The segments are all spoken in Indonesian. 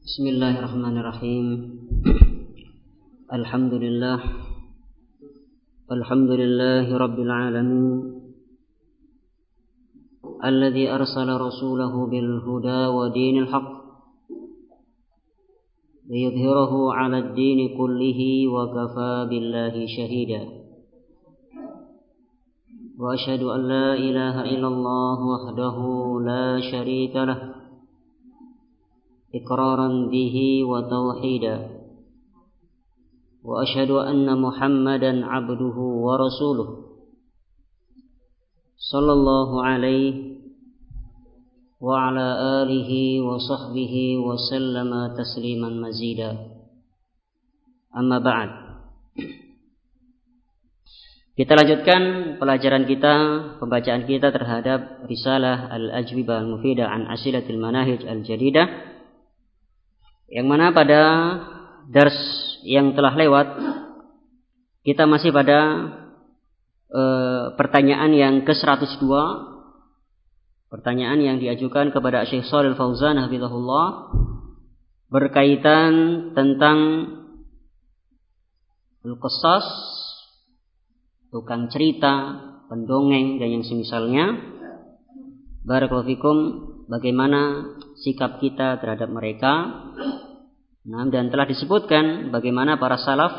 Bismillahirrahmanirrahim. Alhamdulillahi rabbil alamin. Alladzi arsala rasulahu bil huda wa dinil haqq liyudhhirahu 'alad dini kullihi wa kafaa billahi shahida. Wa asyhadu an la ilaha illallah wahdahu la syarika lah iqraran bihi wa tauhida. Wa asyhadu anna Muhammadan 'abduhu wa rasuluh sallallahu alaihi wa ala alihi wa sahbihi wa sallama tasliman mazida. Amma ba'd. Kita lanjutkan pelajaran kita, pembacaan kita terhadap risalah Al-Ajwibah Al-Mufidah an Asilatil Manahij Al-Jadidah, yang mana pada dars yang telah lewat kita masih pada pertanyaan yang ke-102, pertanyaan yang diajukan kepada Syekh Shalih Fauzan hafizahullah berkaitan tentang al-qissas, tukang cerita, pendongeng dan yang semisalnya. Barakallahu fikum, bagaimana sikap kita terhadap mereka. Dan telah disebutkan bagaimana para salaf,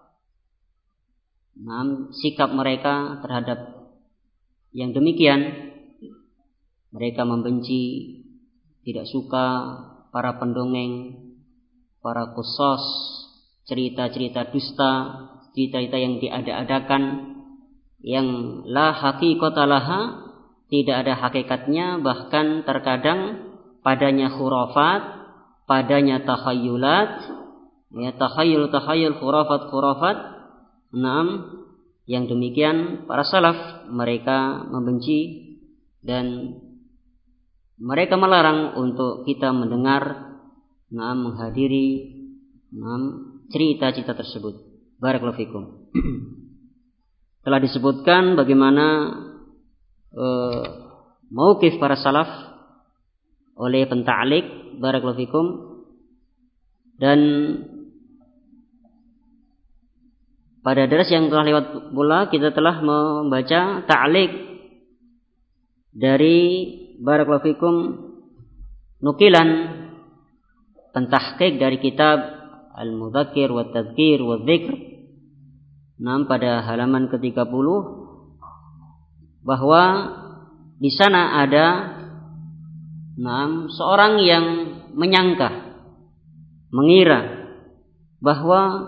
sikap mereka terhadap yang demikian. Mereka membenci, tidak suka para pendongeng, para qissas, cerita-cerita dusta, cerita-cerita yang diada-adakan, yang la haqiqata laha, tidak ada hakikatnya, bahkan terkadang padanya khurafat, padanya takhayulat, ya, takhayul khurafat. Yang demikian para salaf mereka membenci dan mereka melarang untuk kita mendengar, menghadiri cerita-cerita tersebut. Barakallahu fikum. Telah disebutkan bagaimana mauqif para salaf oleh penta'liq. Barakallahu fikum. Dan pada dars yang telah lewat pula kita telah membaca ta'liq dari barakallahu fikum nukilan pentahqiq dari kitab Al-Mudzakkir wa Tadhkir wa Dzikr. Pada halaman ke-30 bahwa di sana ada seorang yang menyangka, mengira bahwa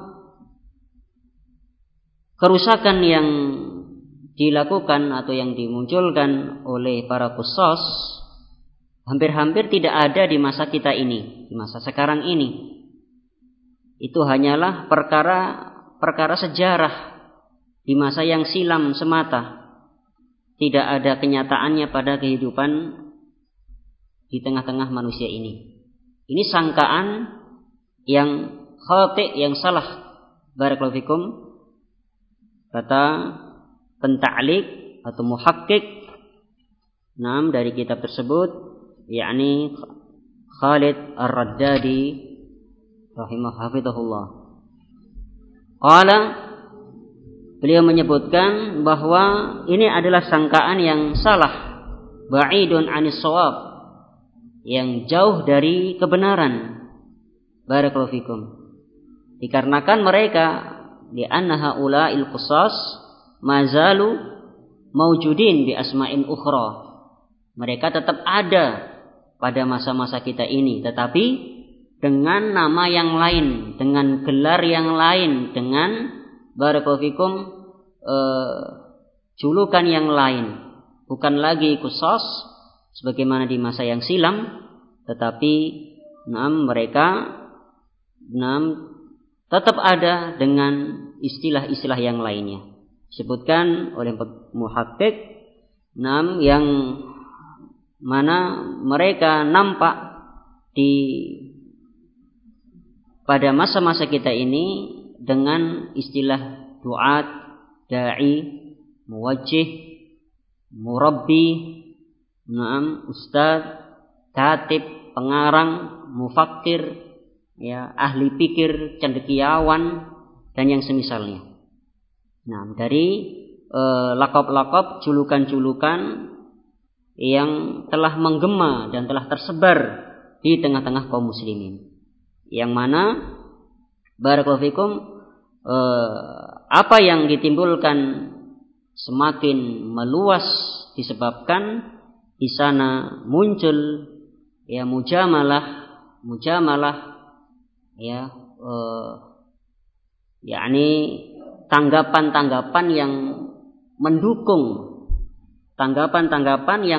kerusakan yang dilakukan atau yang dimunculkan oleh para qissas hampir-hampir tidak ada di masa kita ini, di masa sekarang ini. Itu hanyalah perkara sejarah di masa yang silam semata. Tidak ada kenyataannya pada kehidupan di tengah-tengah manusia ini. Ini sangkaan yang khati', yang salah. Barakallahu fikum. Kata penta'liq atau muhaqqiq dari kitab tersebut, yakni Khalid Ar-Raddadi rahimahullah. Qala, beliau menyebutkan bahwa ini adalah sangkaan yang salah, ba'idun 'anis shawab, yang jauh dari kebenaran. Barakallahu fikum. Dikarenakan mereka li'anna haula'il qissas mazalu maujudin bi asma'in ukhra. Mereka tetap ada pada masa-masa kita ini, tetapi dengan nama yang lain, dengan gelar yang lain, dengan barakallahu fikum julukan yang lain. Bukan lagi qissas sebagaimana di masa yang silam, tetapi mereka tetap ada dengan istilah-istilah yang lainnya. Disebutkan oleh muhaqqiq yang mana mereka nampak pada masa-masa kita ini dengan istilah duat, da'i, muwajjih, murabbi, ustaz, katib, pengarang, mufakkir, ya, ahli pikir, cendekiawan dan yang semisalnya. Nah, dari lakop-lakop, julukan-julukan yang telah menggema dan telah tersebar di tengah-tengah kaum muslimin, yang mana barakallahu fikum apa yang ditimbulkan semakin meluas disebabkan di sana muncul ya mujamalah ya yakni tanggapan-tanggapan yang mendukung, tanggapan-tanggapan yang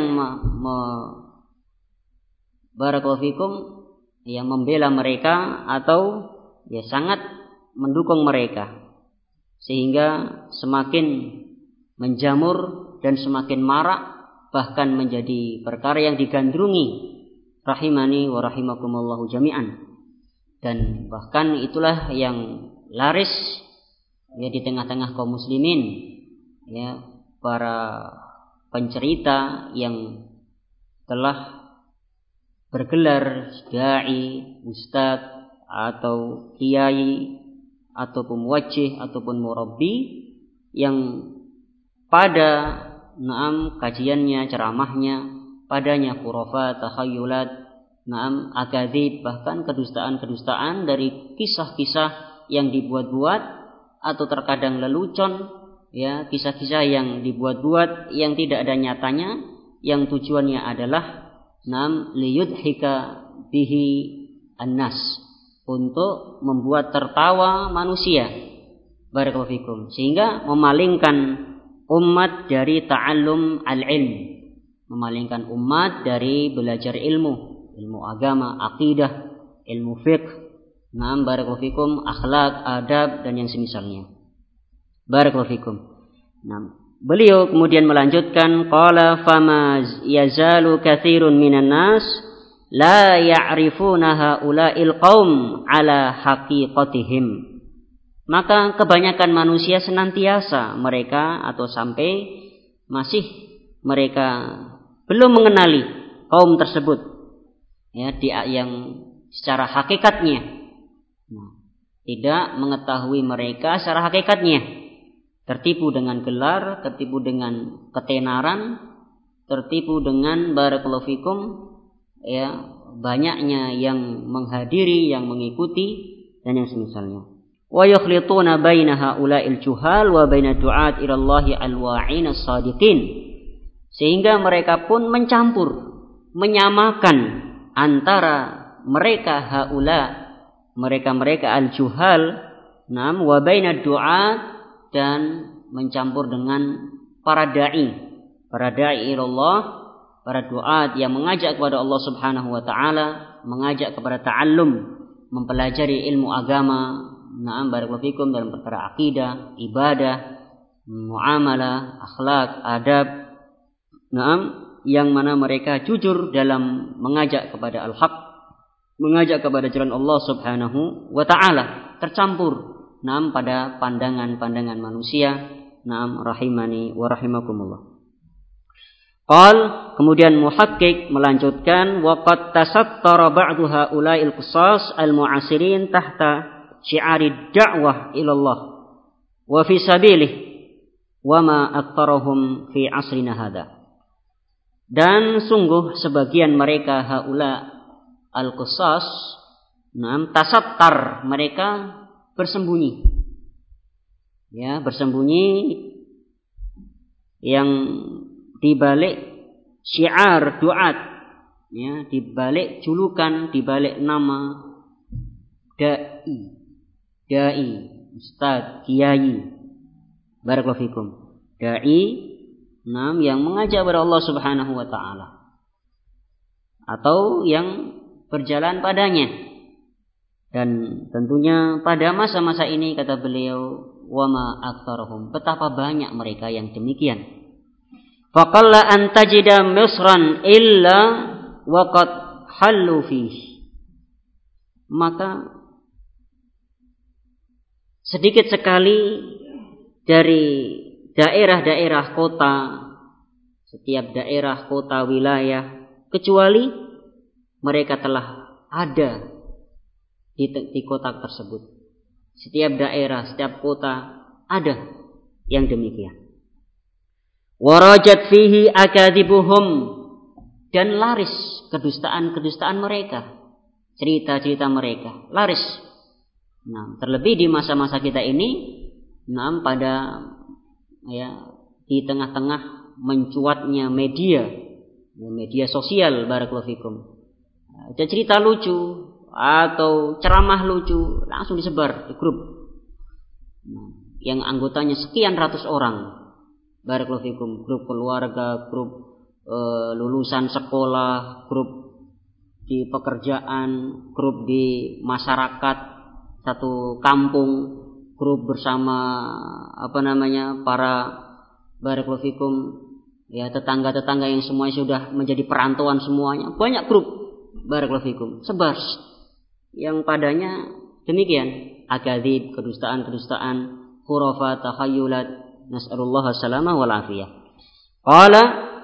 barakallahu fikum yang membela mereka atau ya sangat mendukung mereka, sehingga semakin menjamur dan semakin marak, bahkan menjadi perkara yang digandrungi, rahimani wa rahimakumullahu jami'an. Dan bahkan itulah yang laris ya di tengah-tengah kaum muslimin, ya, para pencerita yang telah bergelar dai, ustadz atau kiai ataupun muwajjih ataupun murabbi yang pada kajiannya, ceramahnya padanya khurafat, takhayulat, akadzib, bahkan kedustaan-kedustaan dari kisah-kisah yang dibuat-buat atau terkadang lelucon, ya, kisah-kisah yang dibuat-buat yang tidak ada nyatanya, yang tujuannya adalah liyudhika bihi annas, untuk membuat tertawa manusia, barakallahu fikum, sehingga memalingkan umat dari ta'allum al-ilm, memalingkan umat dari belajar ilmu agama, akidah, ilmu fiqh, barakallahu fikum, akhlak, adab dan yang semisalnya. Barakallahu fikum. Beliau kemudian melanjutkan, qala fama yazalu katsirun minan nas la ya'rifuna haula'il qaum ala haqiqatihim. Maka kebanyakan manusia senantiasa mereka atau sampai masih mereka belum mengenali kaum tersebut, ya, yang secara hakikatnya, tidak mengetahui mereka secara hakikatnya, tertipu dengan gelar, tertipu dengan ketenaran, tertipu dengan barakallahu fikum, ya, banyaknya yang menghadiri, yang mengikuti dan yang semisalnya. Wa yakhlituna baina haula'il juhal wa baina du'at ila Allah al-wa'in as-sadiqin, sehingga mereka pun mencampur, menyamakan antara mereka haula, mereka al-juhal, wa baina du'at, dan mencampur dengan para dai ila Allah, para duat yang mengajak kepada Allah Subhanahu wa taala, mengajak kepada ta'allum, mempelajari ilmu agama, barakallahu fikum, dalam perkara akidah, ibadah, muamalah, akhlak, adab, yang mana mereka jujur dalam mengajak kepada al-haq, mengajak kepada jalan Allah Subhanahu wa taala, tercampur pada pandangan-pandangan manusia, rahimani wa rahimakumullah. Qal, kemudian muhakkik melanjutkan, waqad tasattara ba'du haula'il qissas al-mu'asirin tahta syi'ari da'wah ila Allah wa fi sabilih wa ma aktsarahum fi asrina hadha. Dan sungguh sebagian mereka haula al-qissas, tasattar, mereka bersembunyi, ya, bersembunyi yang dibalik syiar duat, ya, dibalik julukan, dibalik nama dai, ustaz, kiai, barakallahu fikum, dai, yang mengajak kepada Allah Subhanahu wa taala atau yang berjalan padanya. Dan tentunya pada masa-masa ini, kata beliau, wama aktsarhum, betapa banyak mereka yang demikian. Faqalla an tajida misran illa waqad hallu fihi. Maka sedikit sekali dari daerah-daerah kota, setiap daerah kota wilayah, kecuali mereka telah ada di kota tersebut. Setiap daerah, setiap kota ada yang demikian. Warajat fihi akadibuhum, dan laris kedustaan mereka, cerita-cerita mereka laris. Nah, terlebih di masa-masa kita ini, pada di tengah-tengah mencuatnya media sosial, barakallahu fikum. Ada cerita lucu atau ceramah lucu langsung disebar di grup, yang anggotanya sekian ratus orang. Barakallahu fikum, grup keluarga, grup lulusan sekolah, grup di pekerjaan, grup di masyarakat satu kampung, grup bersama para barakallahu fikum tetangga-tetangga yang semuanya sudah menjadi perantauan semuanya. Banyak grup barakallahu fikum sebar yang padanya demikian akadzib, kedustaan, khurafat, takhayulat. Nas'alullah as-salamah wal afiyah. Qala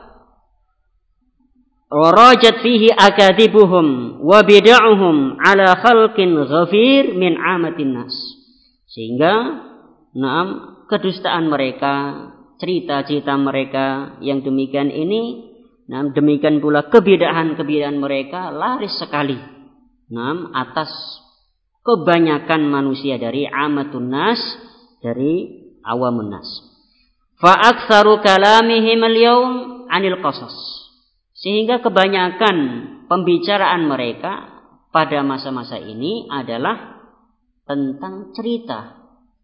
warajat fihi akadibuhum wa bid'uhum ala khalqin ghafir min amatin nas. Sehingga kedustaan mereka, cerita-cerita mereka yang demikian ini, demikian pula kebidahan mereka laris sekali atas kebanyakan manusia dari amatun nas, dari awamun nas. Fa aktsaru kalamihim al-yaum 'anil qasas. Sehingga kebanyakan pembicaraan mereka pada masa-masa ini adalah tentang cerita.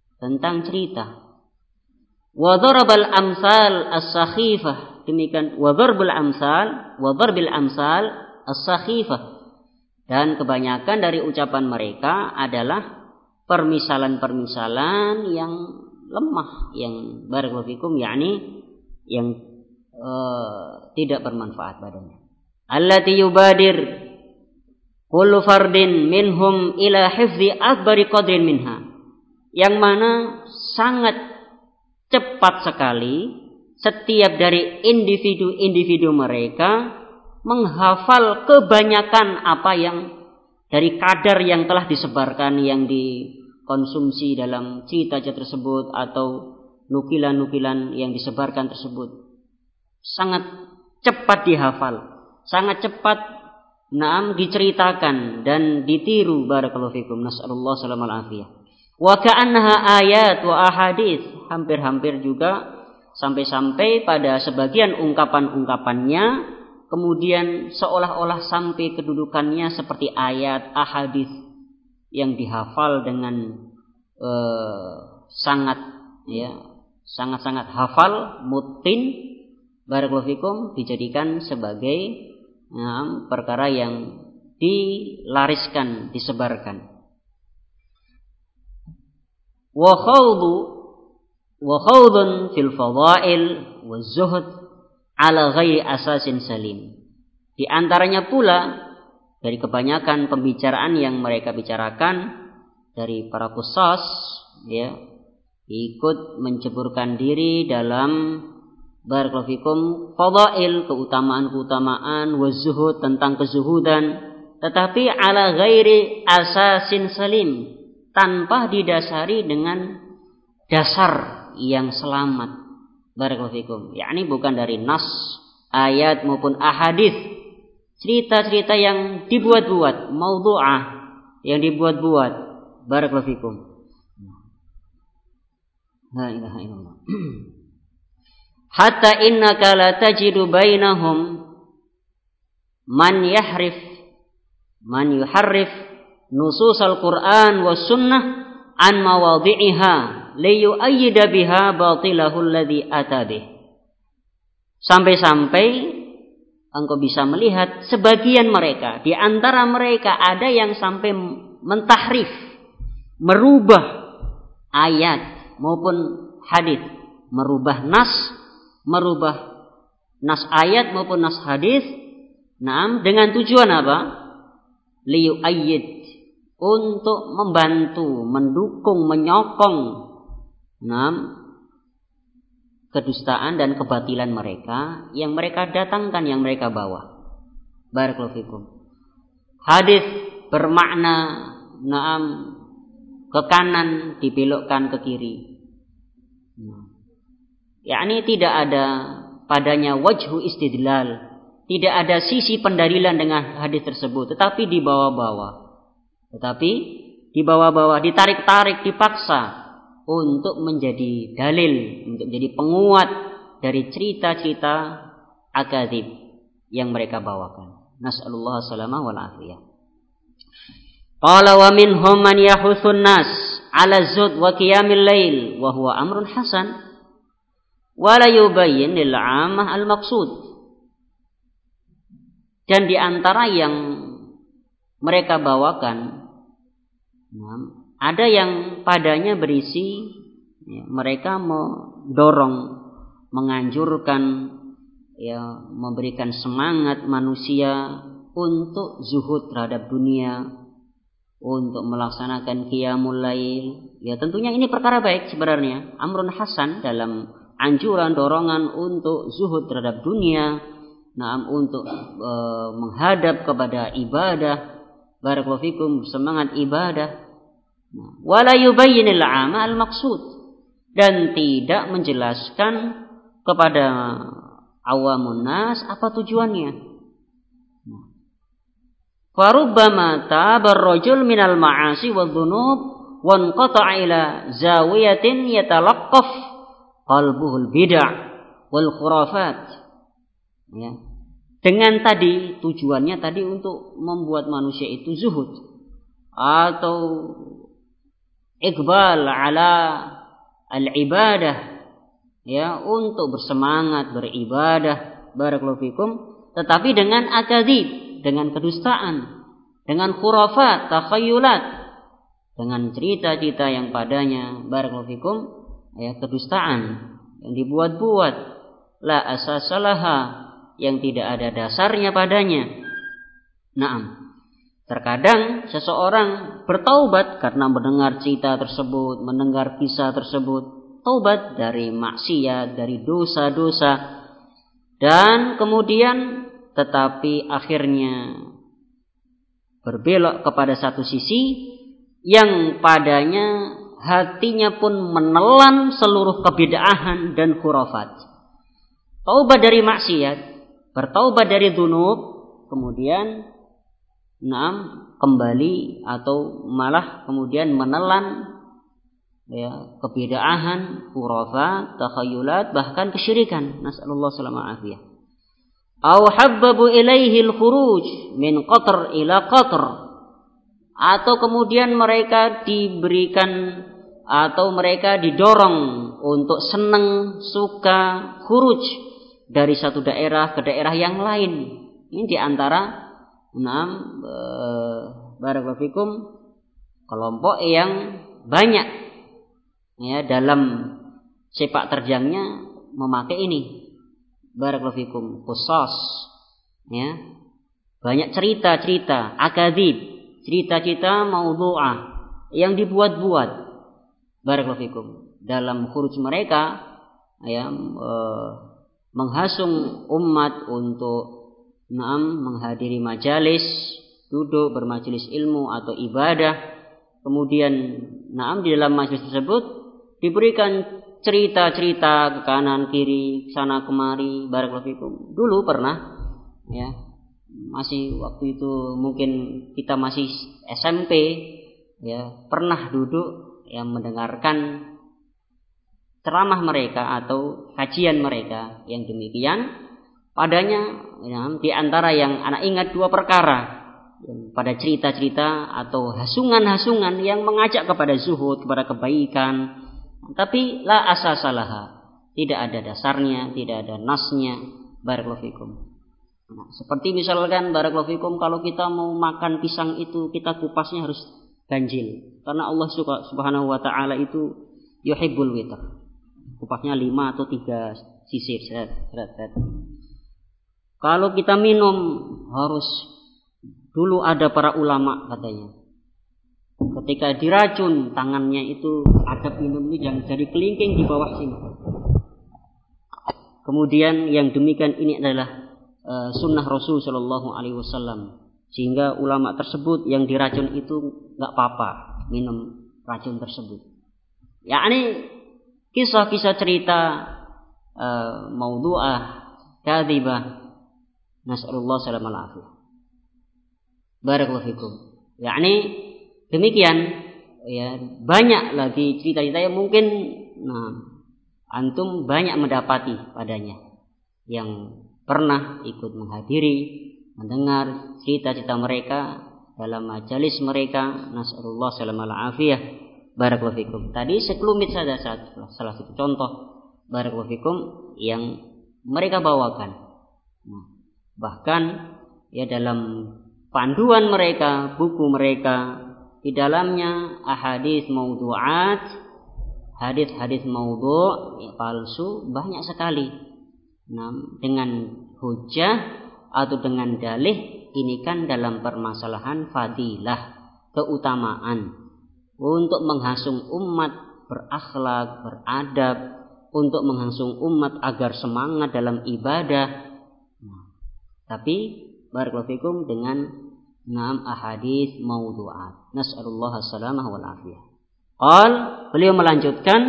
Wa darabal amsal as-sakhifah, demikian wa darbil amsal as-sakhifah. Dan kebanyakan dari ucapan mereka adalah permisalan-permisalan yang lemah, yang barakallahu fikum yang tidak bermanfaat padanya. Allati yubadir kullu fardin minhum ila hifzi akbari qadrin minha, yang mana sangat cepat sekali setiap dari individu mereka menghafal kebanyakan apa yang dari kadar yang telah disebarkan, yang dikonsumsi dalam cerita-cerita tersebut atau nukilan-nukilan yang disebarkan tersebut. Sangat cepat dihafal, sangat cepat diceritakan dan ditiru, barakallahu fikum. Nas'alullah salamal afiyah. Wa ka'annaha ayat wa ahadits, hampir-hampir juga sampai-sampai pada sebagian ungkapan-ungkapannya kemudian seolah-olah sampai kedudukannya seperti ayat, ahadits yang dihafal dengan sangat-sangat hafal, mutin, barakallahu fikum, dijadikan sebagai perkara yang dilariskan, disebarkan. Wa khawdun fil fadail wa zuhud ala ghairi asasin salim. Di antaranya pula dari kebanyakan pembicaraan yang mereka bicarakan dari para qusas, ikut menceburkan diri dalam barakallahu fikum fadail, keutamaan-keutamaan, wa zuhud, tentang kezuhudan, tetapi ala ghairi asasin salim, tanpa didasari dengan dasar yang selamat. Barakallahu fikum. Bukan dari nas, ayat maupun ahadits, cerita-cerita yang dibuat-buat, maudhu'ah, yang dibuat-buat. Barakallahu fikum. La ilaha illallah. Hatta innaka la tajidu bainahum man yuharrif nusus al-Qur'an was sunnah an mawadhi'iha liyu'ayyida biha batilahu alladhi atabih. Sampai-sampai engkau bisa melihat sebagian mereka, di antara mereka ada yang sampai mentahrif, merubah ayat maupun hadis, merubah nas ayat maupun nas hadis, dengan tujuan apa? Liyu'ayyid, untuk membantu, mendukung, menyokong kedustaan dan kebatilan mereka yang mereka datangkan, yang mereka bawa. Barakallahu fikum. Hadis bermakna naam ke kanan dibelokkan ke kiri. Yakni tidak ada padanya wajhu istidlal, tidak ada sisi pendalilan dengan hadis tersebut, tetapi dibawa-bawa, ditarik-tarik, dipaksa untuk menjadi dalil, untuk menjadi penguat dari cerita-cerita akadzib yang mereka bawakan. Nas'alullah salamah wal afiyah. Qala wa minhum man yahuthun nas ala zuhd wa qiyamil lail wa huwa amrun hasan wa la yubayyin lil 'ammah al maqsud. Dan di antara yang mereka bawakan ada yang padanya berisi mereka mendorong, menganjurkan, memberikan semangat manusia untuk zuhud terhadap dunia, untuk melaksanakan qiyamul lail. Ya tentunya ini perkara baik sebenarnya, amrun hasan dalam anjuran, dorongan untuk zuhud terhadap dunia, untuk menghadap kepada ibadah, barakallahu fikum, semangat ibadah. Wala yubayyinil 'ama al maqsud, dan tidak menjelaskan kepada awamun nas apa tujuannya. Farubbama tabar rajul minal ma'asi wadh dhunub wa anqata'a ila zawiyatin yatalaqqaf qalbuhul bid'ah wal khurafat. Ya. Dengan tadi tujuannya tadi untuk membuat manusia itu zuhud atau iqbal ala al-ibadah, ya, untuk bersemangat beribadah, barakallahu fikum, tetapi dengan akadzib, dengan kedustaan, dengan khurafat, takhayulat, dengan cerita-cerita yang padanya, barakallahu fikum, ya, kedustaan yang dibuat-buat, la asasalaha, yang tidak ada dasarnya padanya. Naam. Terkadang seseorang bertaubat karena mendengar cerita tersebut, mendengar kisah tersebut, taubat dari maksiat, dari dosa-dosa, dan kemudian tetapi akhirnya berbelok kepada satu sisi yang padanya hatinya pun menelan seluruh kebid'ahan dan khurafat. Taubat dari maksiat, bertaubat dari dzunub, kemudian kembali atau malah kemudian menelan, ya, kebid'ahan, khurafat, takhayulat, bahkan kesyirikan. Nasallallahu salamah afiyah. Aw habbabu ilaihi al-khuruj min qatr ila qatr, atau kemudian mereka diberikan atau mereka didorong untuk senang, suka, khuruj dari satu daerah ke daerah yang lain. Ini diantara barakallahu fikum, kelompok yang banyak, ya, dalam sepak terjangnya memakai ini, barakallahu fikum, qusas, ya, banyak cerita-cerita akadzib, cerita-cerita maudhu'ah yang dibuat-buat, barakallahu fikum, dalam khuruj mereka, ya, menghasung umat untuk menghadiri majalis, duduk bermajelis ilmu atau ibadah. Kemudian di dalam majelis tersebut diberikan cerita-cerita ke kanan kiri, sana kemari, barakallahu fikum. Dulu pernah, ya, masih waktu itu mungkin kita masih SMP, ya, pernah duduk yang mendengarkan ceramah mereka atau kajian mereka yang demikian. Padanya, ya, di antara yang anak ingat dua perkara pada cerita-cerita atau hasungan-hasungan yang mengajak kepada zuhud, kepada kebaikan, tapi la asasalaha, tidak ada dasarnya, tidak ada nasnya, barakallahu fikum. Seperti misalkan, barakallahu fikum, kalau kita mau makan pisang itu kita kupasnya harus ganjil, karena Allah subhanahu wa ta'ala itu yuhibbul witr, kupasnya 5 atau 3 sisir. Kalau kita minum harus, dulu ada para ulama katanya, ketika diracun tangannya itu adab minum ini jangan jadi kelingking di bawah sini. Kemudian yang demikian ini adalah sunnah Rasul Shallallahu Alaihi Wasallam. sehingga ulama tersebut yang diracun itu nggak apa-apa minum racun tersebut. Yakni kisah-kisah cerita maudhu'ah, kadzibah, nas'alullah salamal afiyah. Barakallahu fikum. Yakni demikian, ya, banyak lagi cerita-cerita yang mungkin antum banyak mendapati padanya, yang pernah ikut menghadiri, mendengar cerita-cerita mereka dalam majelis mereka. Nas'alullah salamal afiyah. Barakallahu fikum. Tadi sekelumit saja salah satu contoh, barakallahu fikum, yang mereka bawakan. Bahkan ya dalam panduan mereka, buku mereka, di dalamnya ahadits maudhu'at, hadis-hadis maudhu' palsu banyak sekali. Dengan hujah atau dengan dalih ini kan dalam permasalahan fadilah, keutamaan, untuk menghasung umat berakhlak, beradab, untuk menghasung umat agar semangat dalam ibadah. Tapi barakallahu fikum dengan ahadits maudhu'at. Nas'alullah as-salamah wal afiyah. Beliau melanjutkan,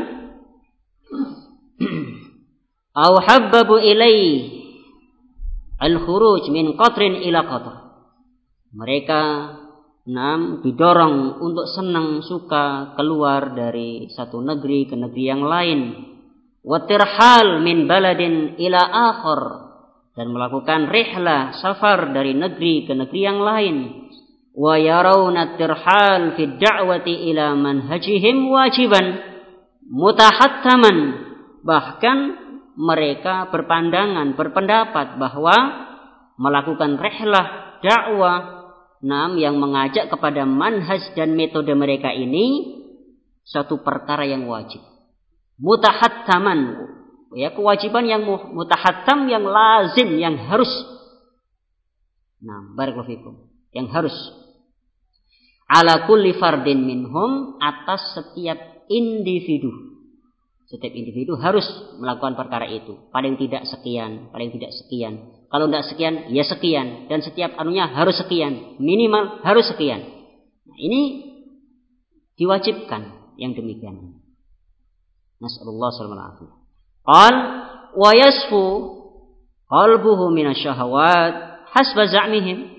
aw habbabu ilai al-khuruj min qatrin ila qatr. Mereka didorong untuk senang suka keluar dari satu negeri ke negeri yang lain. Wa tirhal min baladin ila akhar, dan melakukan rihlah, safar dari negeri ke negeri yang lain. Wa yarawna tirhal fi da'wati ila manhajihim wajiban mutahattaman. Bahkan mereka berpendapat bahwa melakukan rihlah dakwah yang mengajak kepada manhaj dan metode mereka ini satu perkara yang wajib. Mutahattaman, ya, kewajiban yang mutahattam, yang lazim, yang harus. Barakallahu fikum, yang harus. Ala kulli fardin minhum, atas setiap individu. Setiap individu harus melakukan perkara itu. Paling tidak sekian, paling tidak sekian. Kalau tidak sekian, ya sekian. Dan setiap anunya harus sekian. Minimal harus sekian. Ini diwajibkan yang demikian. Nas'alullah salamal afiyah. Wa yasfu qalbuhu minasyahawat hasba za'mihim.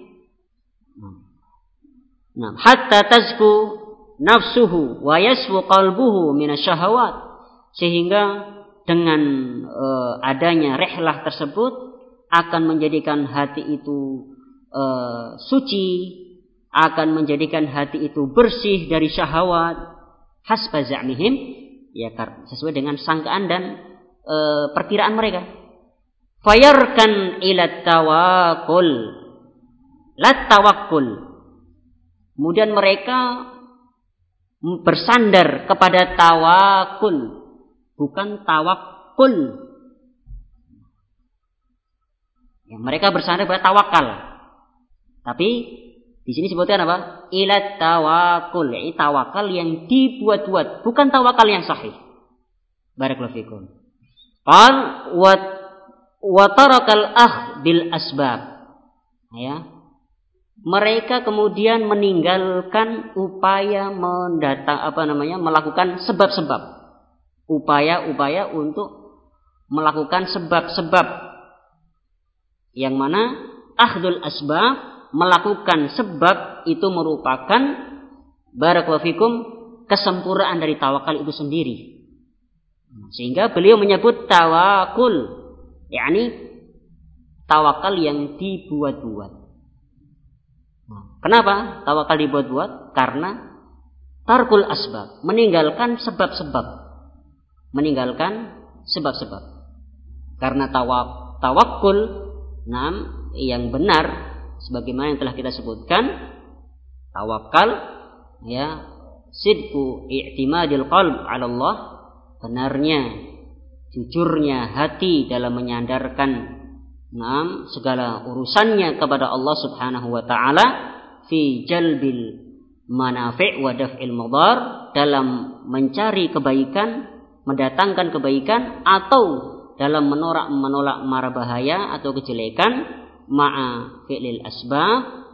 Hatta tazku nafsuhu wa yasfu qalbuhu minasyahawat. Sehingga dengan adanya rihlah tersebut akan menjadikan hati itu suci, akan menjadikan hati itu bersih dari syahwat. Hasba za'mihim, ya, sesuai dengan sangkaan dan perkiraan mereka. Fayarkan ila tawakkul, la tawakkul. Kemudian mereka bersandar kepada tawakul, bukan tawakkul. Ya, mereka bersandar pada tawakal. Tapi di sini sebutkan apa? Ila tawakul, ini tawakal yang dibuat-buat, bukan tawakal yang sahih. Barakallahu fikum. Qal wa tarakal bil asbab. Ya. Mereka kemudian meninggalkan upaya melakukan sebab-sebab. Upaya-upaya untuk melakukan sebab-sebab, yang mana akhdul asbab, melakukan sebab, itu merupakan barakallahu fikum kesempurnaan dari tawakal itu sendiri. Sehingga beliau menyebut tawakul, yakni tawakal yang dibuat-buat. Kenapa tawakal dibuat-buat? Karena tarkul asbab, meninggalkan sebab-sebab. Meninggalkan sebab-sebab. Karena tawakul yang benar, sebagaimana yang telah kita sebutkan, tawakal, ya, sidqu i'timadil qalb 'ala Allah, benarnya, jujurnya hati dalam menyandarkan segala urusannya kepada Allah Subhanahu wa taala, fi jalbil manafi' wa daf'il madar, dalam mencari kebaikan, mendatangkan kebaikan, atau dalam menolak mara bahaya atau kejelekan, ma'a fi'lil asbab,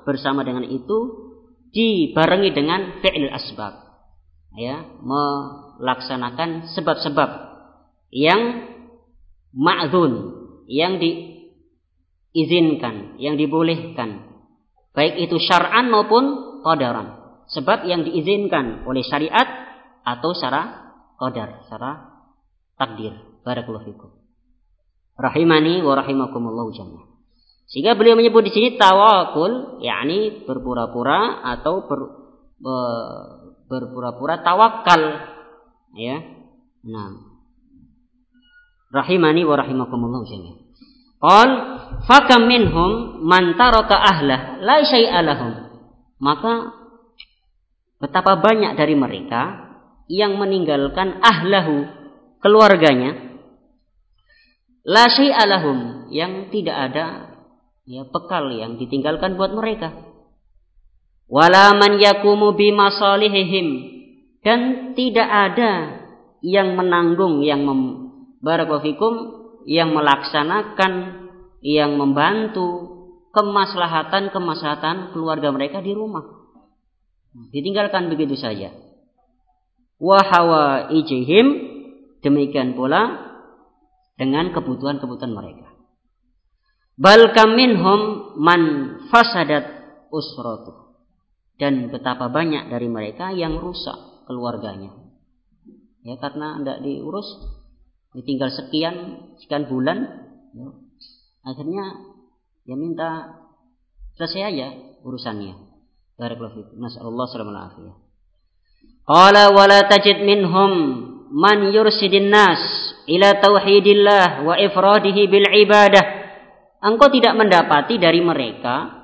bersama dengan itu dibarengi dengan fi'il asbab. Ya, melaksanakan sebab-sebab yang ma'dzun, yang diizinkan, yang dibolehkan, baik itu syar'an maupun qadaran. Sebab yang diizinkan oleh syariat atau secara qadar, secara takdir. Barakallahu fikum. Rahimani wa rahimakumullah jami'an. Sehingga beliau menyebut di sini tawakul, yakni berpura-pura atau berpura-pura tawakal, ya. Nah, rahimani wa rahimakumullah jami'an. Qal fakam minhum man taraka ahlah la syai'a lahum. Maka betapa banyak dari mereka yang meninggalkan ahlahu, keluarganya, la syai'a lahum, yang tidak ada ya bekal yang ditinggalkan buat mereka. Wala man yakumu bi masalihihim, dan tidak ada yang menanggung, yang barakallahu fikum, yang melaksanakan, yang membantu kemaslahatan keluarga mereka di rumah. Ditinggalkan begitu saja. Wa hawaijihim, demikian pula dengan kebutuhan-kebutuhan mereka. Bal kam minhum man fasadat usratuh, dan betapa banyak dari mereka yang rusak keluarganya. Ya, karena tidak diurus, ditinggal sekian bulan, ya, akhirnya ya minta selesai aja urusannya. Barakallahu fikum. Nasallallahu alaihi wasallam. Qala wala tajid minhum man yursidin nas ila tauhidillah wa ifradihi bil ibadah. Engkau tidak mendapati dari mereka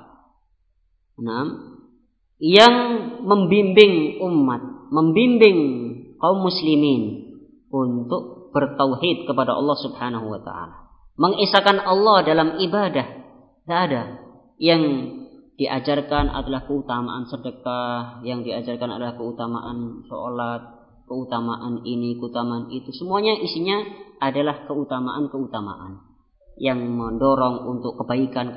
yang membimbing umat, membimbing kaum muslimin untuk bertauhid kepada Allah Subhanahu wa taala, mengesahkan Allah dalam ibadah. Tidak ada. Yang diajarkan adalah keutamaan sedekah, yang diajarkan adalah keutamaan sholat, keutamaan ini, keutamaan itu. Semuanya isinya adalah keutamaan-keutamaan yang mendorong untuk kebaikan.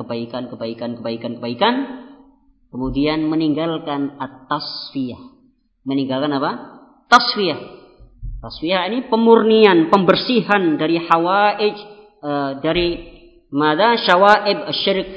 Kemudian meninggalkan at-tasfiyah. Meninggalkan apa? Tasfiyah. Tasfiyah ini pemurnian, pembersihan dari hawaij, dari syawaib asyirik.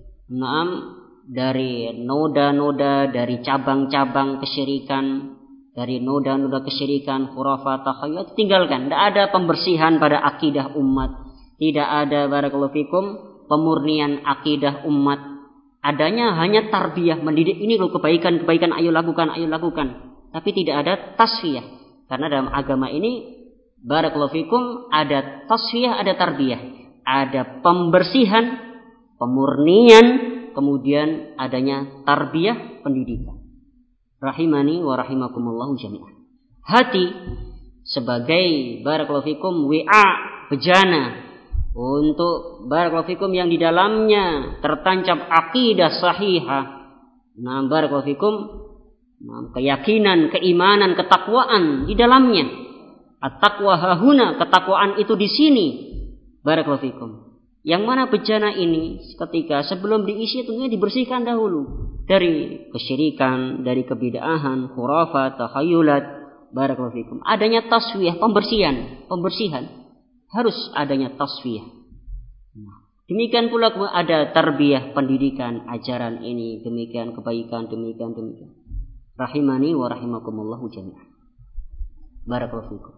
Dari noda-noda, dari cabang-cabang kesyirikan, dari noda-noda kesyirikan, khurafat, takhayul, tinggalkan. Tidak ada pembersihan pada akidah umat. Tidak ada, barakallahu fikum, pemurnian akidah umat. Adanya hanya tarbiyah, mendidik, ini loh kebaikan, ayo lakukan. Tapi tidak ada tasfiyah. Karena dalam agama ini, barakallahu fikum, ada tasfiyah, ada tarbiyah. Ada pembersihan, pemurnian, kemudian adanya tarbiyah, pendidikan. Rahimani wa rahimakumullahu jami'an. Hati sebagai barakallahu fikum wi'a, bejana untuk barakallahu fikum yang di dalamnya tertancap akidah sahihah. Barakallahu fikum, keyakinan, keimanan, ketakwaan di dalamnya. At-taqwa hahuna, ketakwaan itu di sini. Barakallahu fikum. Yang mana bejana ini ketika sebelum diisi tentunya dibersihkan dahulu dari kesyirikan, dari kebid'ahan, khurafat, takhayulat. Barakallahu fikum. Adanya tasfiyah, pembersihan. Harus adanya tasfiyah. Demikian pula ada tarbiyah, pendidikan, ajaran ini, demikian kebaikan, demikian. Rahimani wa rahimakumullahu jami'an. Barakallahu fikum.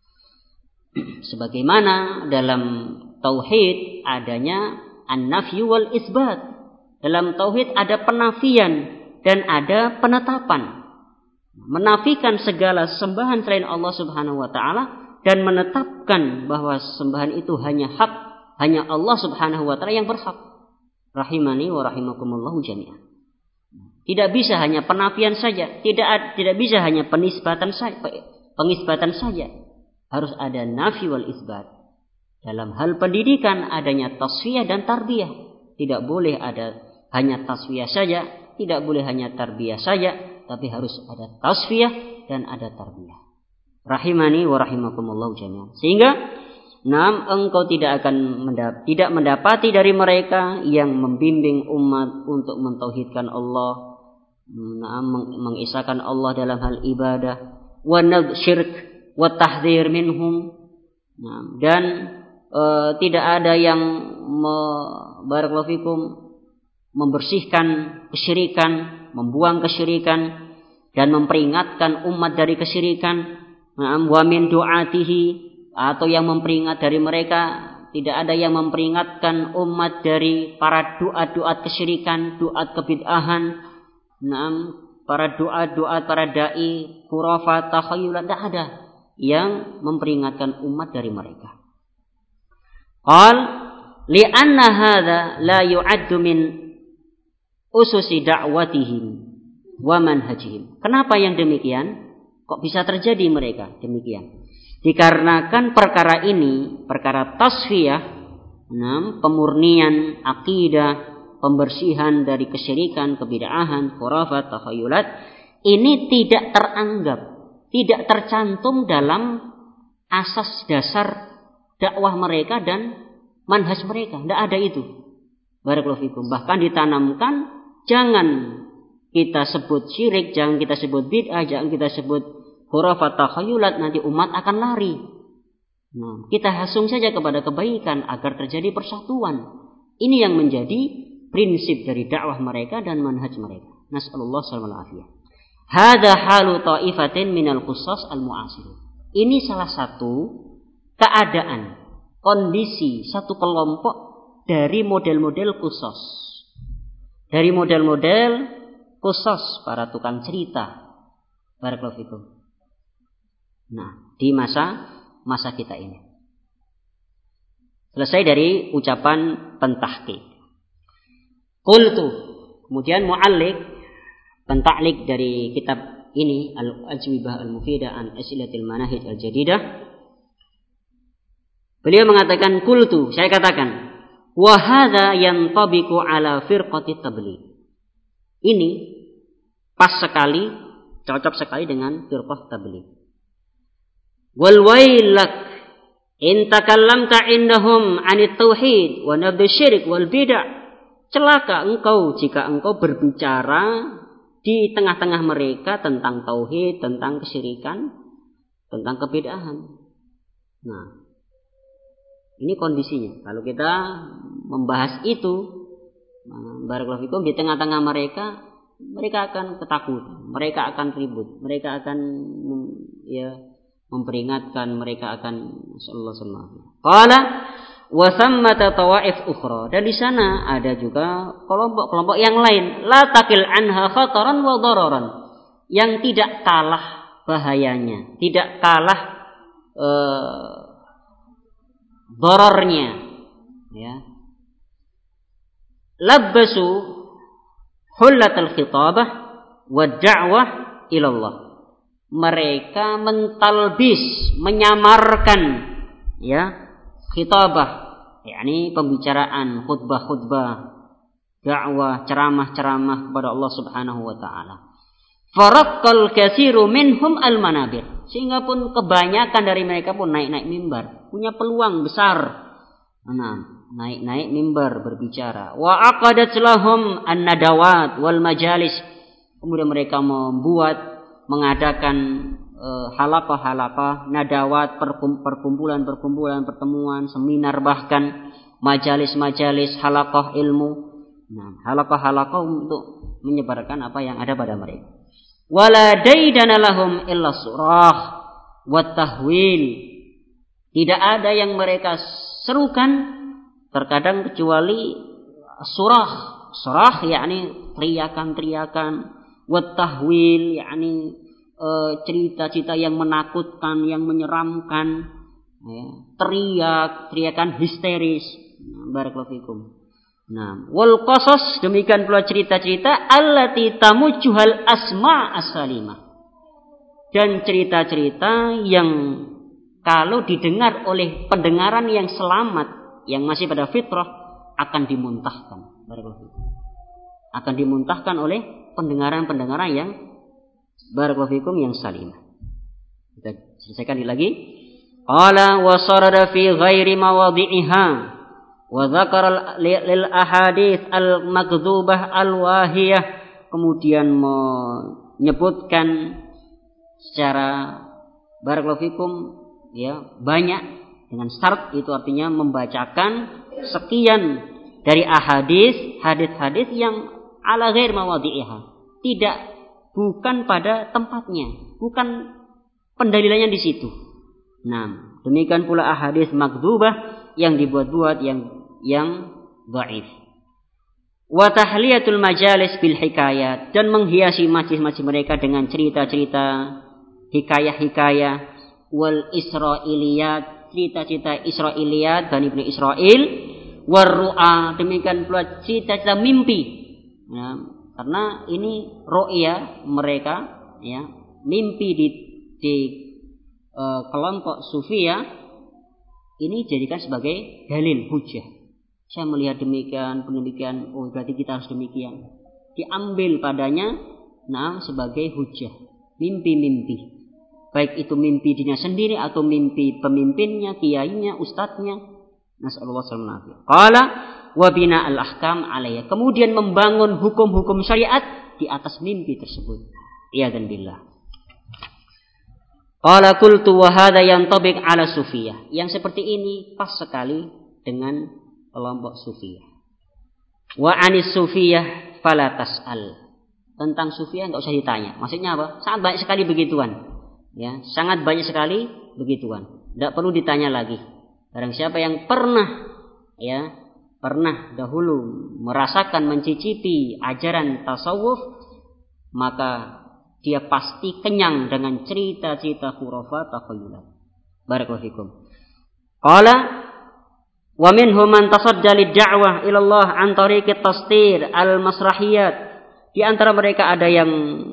Sebagaimana dalam tauhid adanya an-nafyu wal isbat. Dalam tauhid ada penafian dan ada penetapan. Menafikan segala sembahan selain Allah Subhanahu wa taala dan menetapkan bahwa sembahan itu hanya hak, hanya Allah Subhanahu wa taala yang berhak. Rahimani wa rahimakumullahu jami'an. Tidak bisa hanya penafian saja, tidak bisa hanya pengisbatan saja. Harus ada nafi wal isbat. Dalam hal pendidikan adanya tasfiyah dan tarbiyah. Tidak boleh ada hanya tasfiyah saja, tidak boleh hanya tarbiyah saja, tapi harus ada tasfiyah dan ada tarbiyah. Rahimani wa rahimakumullah jami'an. Sehingga engkau tidak mendapati dari mereka yang membimbing umat untuk mentauhidkan Allah, mengisahkan Allah dalam hal ibadah, wa syirk wa tahdhir minhum. Dan tidak ada yang barakallahu fikum membersihkan kesyirikan, membuang kesyirikan dan memperingatkan umat dari kesyirikan. Wa min du'atihi, atau yang memperingat dari mereka, tidak ada yang memperingatkan umat dari para duat kesyirikan, duat kebid'ahan, para duat para dai khurafat takhayulan, tidak ada yang memperingatkan umat dari mereka. Qal li'anna hadza la yu'addu min ususi da'watihim wa manhajihim. Kenapa yang demikian? Kok bisa terjadi mereka demikian? Dikarenakan perkara ini, perkara tasfiyah, pemurnian akidah, pembersihan dari kesyirikan, kebid'ahan, khurafat, takhayulat, ini tidak teranggap, tidak tercantum dalam asas dasar dakwah mereka dan manhaj mereka. Tidak ada itu. Barakallahu fikum. Bahkan ditanamkan, jangan kita sebut syirik, jangan kita sebut bid'ah, jangan kita sebut khurafat takhayulat, nanti umat akan lari. Kita hasung saja kepada kebaikan agar terjadi persatuan. Ini yang menjadi prinsip dari dakwah mereka dan manhaj mereka. Nas'alullah sallallahu alaihi wasallam. Hadza halu ta'ifatin minal khusus al-mu'asir. Ini salah satu keadaan, kondisi satu kelompok dari model-model khusus. Dari model-model khusus para tukang cerita. Barakallahu fikum. Di masa kita ini. Selesai dari ucapan pentahqiq. Qultu, kemudian mu'alliq, pentaklik dari kitab ini, Al-Ajwibah Al-Mufidah an Asilatil Manahij Al-Jadidah. Beliau mengatakan, qultu, saya katakan, wa hadza yantabiqu ala firqati tabligh. Ini pas sekali, cocok sekali dengan firqah tabligh. Wal wailak in takallamta indahum 'anit tauhid wa nabdhi syirik wal bid'ah. Celaka engkau jika engkau berbicara di tengah-tengah mereka tentang tauhid, tentang kesyirikan, tentang kebid'ahan. Ini kondisinya. Kalau kita membahas itu, barakallahu fikum, di tengah-tengah mereka akan ketakutan, mereka akan ribut, mereka akan memperingatkan, mereka akan sallallahu. Qala wa thammata tawaif ukhra, dan di sana ada juga kelompok-kelompok yang lain, la taqil anha khataran wa dararan, yang tidak kalah bahayanya, tidak kalah dararnya, ya. Labbasu hullatal khitabah wa da'wah ila Allah. Mereka mentalbis, menyamarkan, ya, khitabah, yakni pembicaraan, khutbah-khutbah, dakwah, ceramah-ceramah kepada Allah Subhanahu wa taala. Faraqqal katsiru minhum al-manabir, sehingga pun kebanyakan dari mereka pun naik-naik mimbar, punya peluang besar. Naik-naik mimbar berbicara. Wa aqadat lahum an-nadawat wal majalis. Kemudian mereka mengadakan halaqah-halaqah, nadawat, perkumpulan-perkumpulan, pertemuan, seminar, bahkan majalis-majalis, halaqah ilmu. Halaqah-halaqah untuk menyebarkan apa yang ada pada mereka. Wala daidana lahum illa surah wa tahwil. Tidak ada yang mereka serukan terkadang kecuali surah yakni teriakan-teriakan, wa tahwil yakni cerita-cerita yang menakutkan, yang menyeramkan, teriakan histeris. Barakallahu fikum. Wal qasas, demikian pula cerita-cerita allati tamujjuhal asma as-salimah, dan cerita-cerita yang kalau didengar oleh pendengaran yang selamat, yang masih pada fitrah, akan dimuntahkan. Barakallahu fikum. Akan dimuntahkan oleh pendengaran-pendengaran yang barakallahu fikum yang salimah. Kita selesaikan lagi. Qala wa sarada fi ghairi mawadhi'iha wa dzakara lil ahadits al makdzubah al wahiyah, kemudian menyebutkan secara barakallahu fikum ya banyak dengan syarat, itu artinya membacakan sekian dari hadis-hadis yang ala ghair mawadhi'iha, bukan pada tempatnya, bukan pendalilannya di situ. Nah, demikian pula ahadits makdzubah yang dibuat-buat yang dhaif. Wa tahliyatul majalis bil hikayat, dan menghiasi majlis-majlis mereka dengan cerita-cerita, hikayah-hikayah, wal israiliyat, cerita-cerita Israiliyat Bani Israil, war ru'a, demikian pula cerita-cerita mimpi. Ya, karena ini ru'ya mereka, ya, mimpi di kelompok Sufiyah ini dijadikan sebagai dalil hujjah. Saya melihat demikian, oh berarti kita harus demikian. Diambil padanya sebagai hujjah. Mimpi-mimpi. Baik itu mimpi dirinya sendiri atau mimpi pemimpinnya, kiainya, ustadznya. Nasallallahu alaihi wasallam. Qala wa bina al-ahkam alaiya. Kemudian membangun hukum-hukum syariat di atas mimpi tersebut. Iyadzan billah. Qala qultu wa hadha yantabiq ala sufiyah. Yang seperti ini pas sekali dengan kelompok sufiyah. Wa anis sufiyah fala tas'al. Tentang sufiyah enggak usah ditanya. Maksudnya apa? Sangat banyak sekali begituan. Ya, sangat banyak sekali begituan. Enggak perlu ditanya lagi. Barang siapa yang pernah dahulu merasakan, mencicipi ajaran tasawuf, maka dia pasti kenyang dengan cerita-cerita khurafat takhayulat. Barakallahu fikum. Qala wa minhum man tasadda lid-da'wah ila Allah an tariqi tastir al-masrahiyat. Di antara mereka ada yang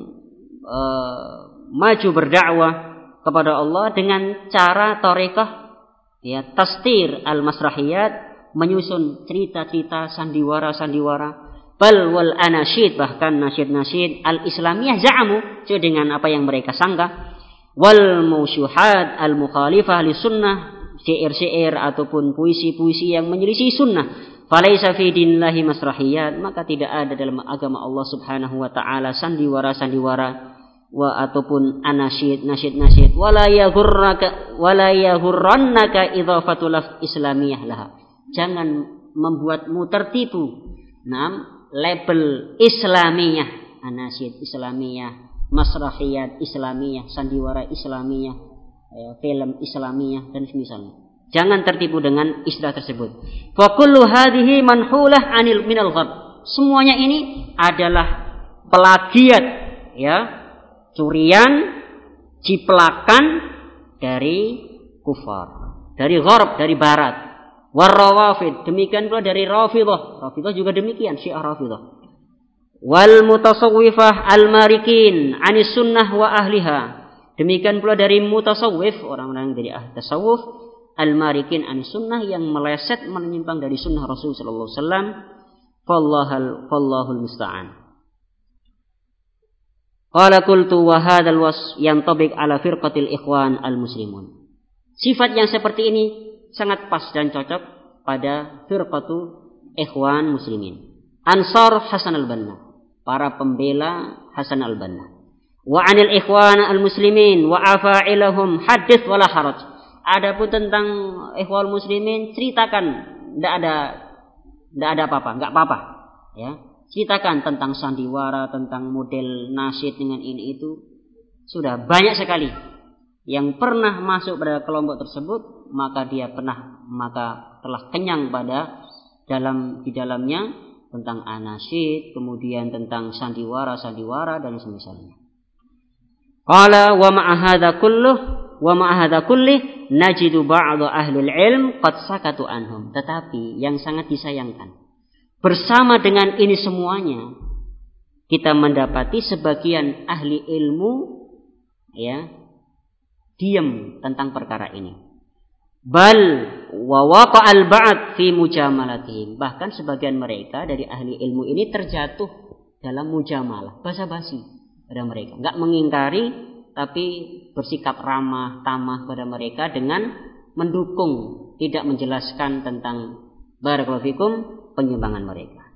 maju berdakwah kepada Allah dengan cara tarekah tastir al-masrahiyat, menyusun cerita-cerita sandiwara-sandiwara, bal wal anasyid, bahkan nasyid-nasyid al-islamiyah za'amu, sesuai dengan apa yang mereka sangka, wal musyuhat al-mukhalifah li sunnah, syair-syair ataupun puisi-puisi yang menyelisih sunnah. Falaisa fi dinillahi masrahiyat, maka tidak ada dalam agama Allah Subhanahu wa taala sandiwara-sandiwara ataupun anasyid, nasyid-nasyid. Wala yaghurrannaka idhafatul islamiyah laha. Jangan membuatmu tertipu. Label Islamiyah, anasyid Islamiyah, masrahiyat Islamiyah, sandiwara Islamiyah, film Islamiyah dan semisalnya. Jangan tertipu dengan istilah tersebut. Fa kullu hadhihi manhulah anil minal ghab. Semuanya ini adalah plagiat, curian, ciplakan dari kufar, dari gharb, dari barat. Warrawafid, demikian pula dari Rafidhah. Rafidhah juga demikian, Syiah Rafidhah. Wal mutasawwifah al-marikin anis sunnah wa ahliha. Demikian pula dari mutasawwif, orang-orang dari ahli tasawuf, al-marikin anis sunnah, yang meleset, menyimpang dari sunnah Rasul sallallahu alaihi wasallam. Fallahul musta'an. Qala qultu wa hadzal wasf yantabiq ala firqatil ikhwan al-muslimun. Sifat yang seperti ini sangat pas dan cocok pada firqatu ikhwan muslimin. Ansar Hasan al-Banna, para pembela Hasan al-Banna. Wa anil ikhwan al-muslimin wa afa'ilahum hadits wala haraj. Adapun tentang ikhwan muslimin, ceritakan, enggak ada apa-apa, enggak apa-apa, ya. Ceritakan tentang sandiwara, tentang model nasyid dengan ini itu, sudah banyak sekali yang pernah masuk pada kelompok tersebut, maka telah kenyang di dalamnya tentang anasyid, kemudian tentang sandiwara dan semisalnya. Qala wa ma'a hadza kulli najidu ba'd ahli ilm qad sakatu anhum. Tetapi yang sangat disayangkan, bersama dengan ini semuanya, kita mendapati sebagian ahli ilmu diam tentang perkara ini. Bal wa waqa'al ba'd fi mujamalatihim. Bahkan sebagian mereka dari ahli ilmu ini terjatuh dalam mujamalah, basa-basi pada mereka. Enggak mengingkari tapi bersikap ramah tamah pada mereka dengan mendukung, tidak menjelaskan tentang barakallahu fikum penyimpangan mereka.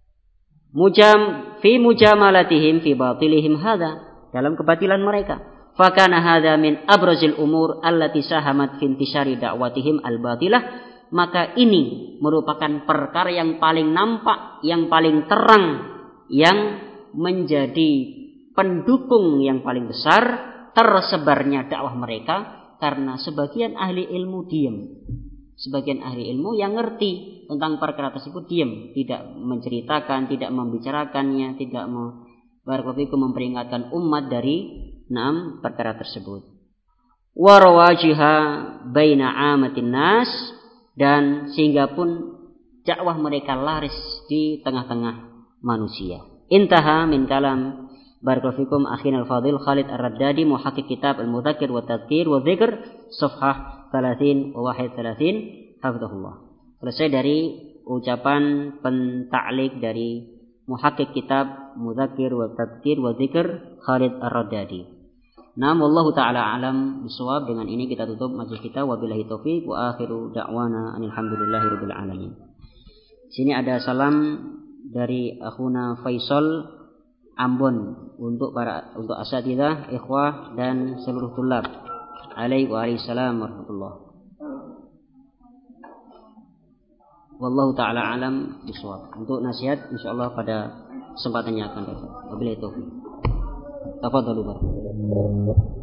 Fi mujamalatihim fi batilihim hadza, dalam kebatilan mereka. Fakana hadza min abrazil umur allati sahamat fi intisari da'watihim al-batilah, maka ini merupakan perkara yang paling nampak, yang paling terang, yang menjadi pendukung yang paling besar tersebarnya dakwah mereka, karena sebagian ahli ilmu diam. Sebagian ahli ilmu yang ngerti tentang perkara tersebut diam, tidak menceritakan, tidak membicarakannya, tidak memperingatkan umat dari perkara tersebut. Warawajiha baina amatin nas, dan sehingga pun dakwah mereka laris di tengah-tengah manusia. Intaha min kalam barakallahu fikum akhina al-fadil Khalid Ar-Raddadi, muhaqqiq kitab Al-Mudzakkir wa Tadhkir wa Dzikr, safhah 30 wa 31, hafizahullah. Selesai dari ucapan pentaklik dari muhaqqiq kitab Mudzakkir wa Tadhkir wa Dzikr Khalid Ar-Raddadi. Wallahu ta'ala alam bisawab. Dengan ini kita tutup majlis kita, wabillahi taufiq wa akhiru da'wana alhamdulillahirabbil alamin. Sini ada salam dari akhuna Faisal Ambon untuk asatidzah, ikhwah dan seluruh tulab. Waalaikumsalam warahmatullah. Wallahu ta'ala alam bisawab. Untuk nasihat insyaallah pada kesempatan yang akan datang. Wabillahi taufiq. Tafadhalu.